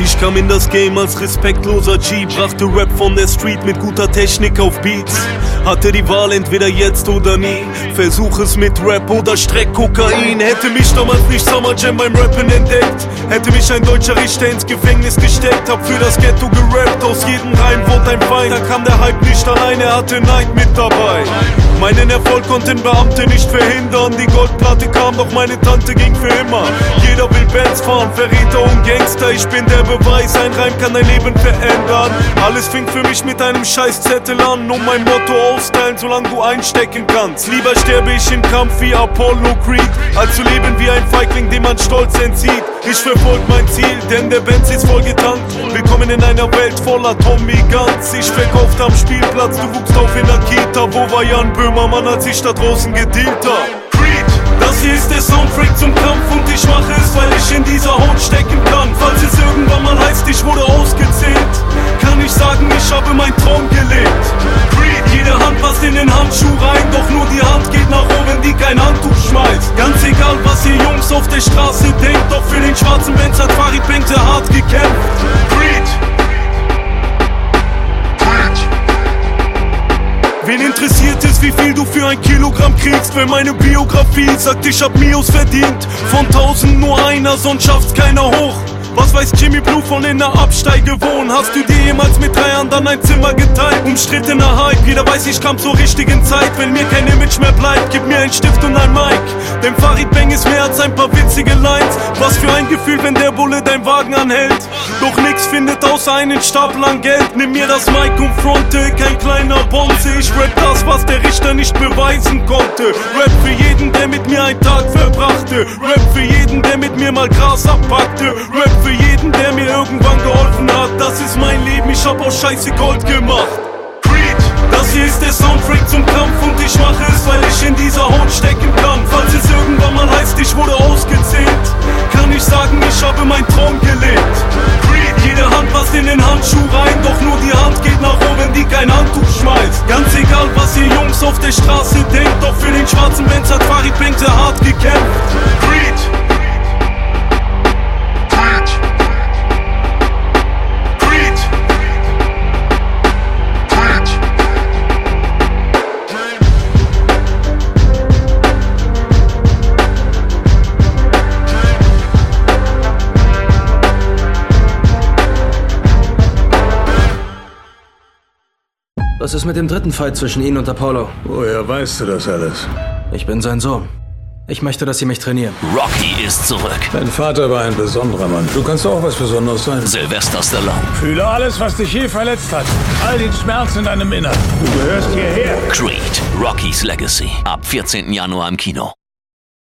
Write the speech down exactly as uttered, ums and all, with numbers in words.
Ich kam in das Game als respektloser G, brachte Rap von der Street mit guter Technik auf Beats. Hatte die Wahl entweder jetzt oder nie, versuch es mit Rap oder streck Kokain. Hätte mich damals nicht Summer Jam beim Rappen entdeckt, hätte mich ein deutscher Richter ins Gefängnis gesteckt. Hab für das Ghetto gerappt, aus jedem Reim wurde ein Feind. Da kam der Hype nicht allein, er hatte Neid mit dabei. Meinen Erfolg konnten Beamte nicht verhindern. Die Goldplatte kam, doch meine Tante ging für immer. Jeder will Bands fahren, Verräter und Gangster. Ich bin der Beweis, ein Reim kann dein Leben verändern. Alles fing für mich mit einem Scheißzettel an, um mein Motto austeilen, solange du einstecken kannst. Lieber sterbe ich im Kampf wie Apollo Creed, als zu leben wie ein Feigling, dem man Stolz entzieht. Ich verfolg mein Ziel, denn der Benz ist voll getankt. Willkommen in einer Welt voller Tommy Guns. Ich verkaufte am Spielplatz, du wuchst auf in der Kita. Wo war Jan Böhmermann, als ich da draußen gedealt hab? Creed, das hier ist der Soundtrack zum Kampf und ich mache es, weil ich in dieser Haut stecken kann. Falls es irgendwann mal heißt, ich wurde ausgezählt, kann ich sagen, ich habe meinen Traum gelebt. Creed, jede Hand passt in den Handschuh rein, doch nur die Hand geht nach oben, die kein Handtuch schmeißt. Ganz egal, was ihr Jungs auf der Straße denkt, doch für den schwarzen Benz hat Farid Bang sehr hart gekämpft. Creed. Wen interessiert es, wie viel du für ein Kilogramm kriegst, wenn meine Biografie sagt, ich hab Mios verdient? Von tausend nur einer, sonst schafft's keiner hoch. Was weiß Jimmy Blue von in der Absteige wohnen? Hast du dir jemals mit drei anderen ein Zimmer geteilt? Umstrittener Hype, jeder weiß, ich kam zur richtigen Zeit. Wenn mir kein Image mehr bleibt, gib mir einen Stift und ein Mic. Denn Farid Bang ist mehr als ein paar witzige Lines. Was für ein Gefühl, wenn der Bulle dein Wagen anhält. Doch nix findet außer einen Stapel an Geld. Nimm mir das Mic und fronte, kein kleiner Bonze. Ich rap das, was der Richter nicht beweisen konnte. Rap für jeden, der mit mir einen Tag verbrachte. Rap für jeden, der mit mir mal Gras abpackte. Rap für jeden, der mir irgendwann geholfen hat. Das ist mein Leben, ich hab aus Scheiße Gold gemacht. Creed, das hier ist der Soundtrack zum Kampf und ich mache es, weil ich in dieser Haut stecken kann. Falls es irgendwann mal heißt, ich wurde ausgezählt, kann ich sagen, ich habe meinen Traum gelebt. Creed, jede Hand passt in den Handschuh rein, doch nur die Hand geht nach oben, die kein Handtuch schmeißt. Ganz egal, was ihr Jungs auf der Straße denkt, doch für den schwarzen Benz hat Farid Bang sehr hart gekämpft. Creed. Was ist mit dem dritten Fight zwischen Ihnen und Apollo? Woher weißt du das alles? Ich bin sein Sohn. Ich möchte, dass Sie mich trainieren. Rocky ist zurück. Dein Vater war ein besonderer Mann. Du kannst auch was Besonderes sein. Sylvester Stallone. Fühle alles, was dich je verletzt hat. All den Schmerz in deinem Innern. Du gehörst hierher. Creed, Rocky's Legacy. Ab vierzehnten Januar im Kino.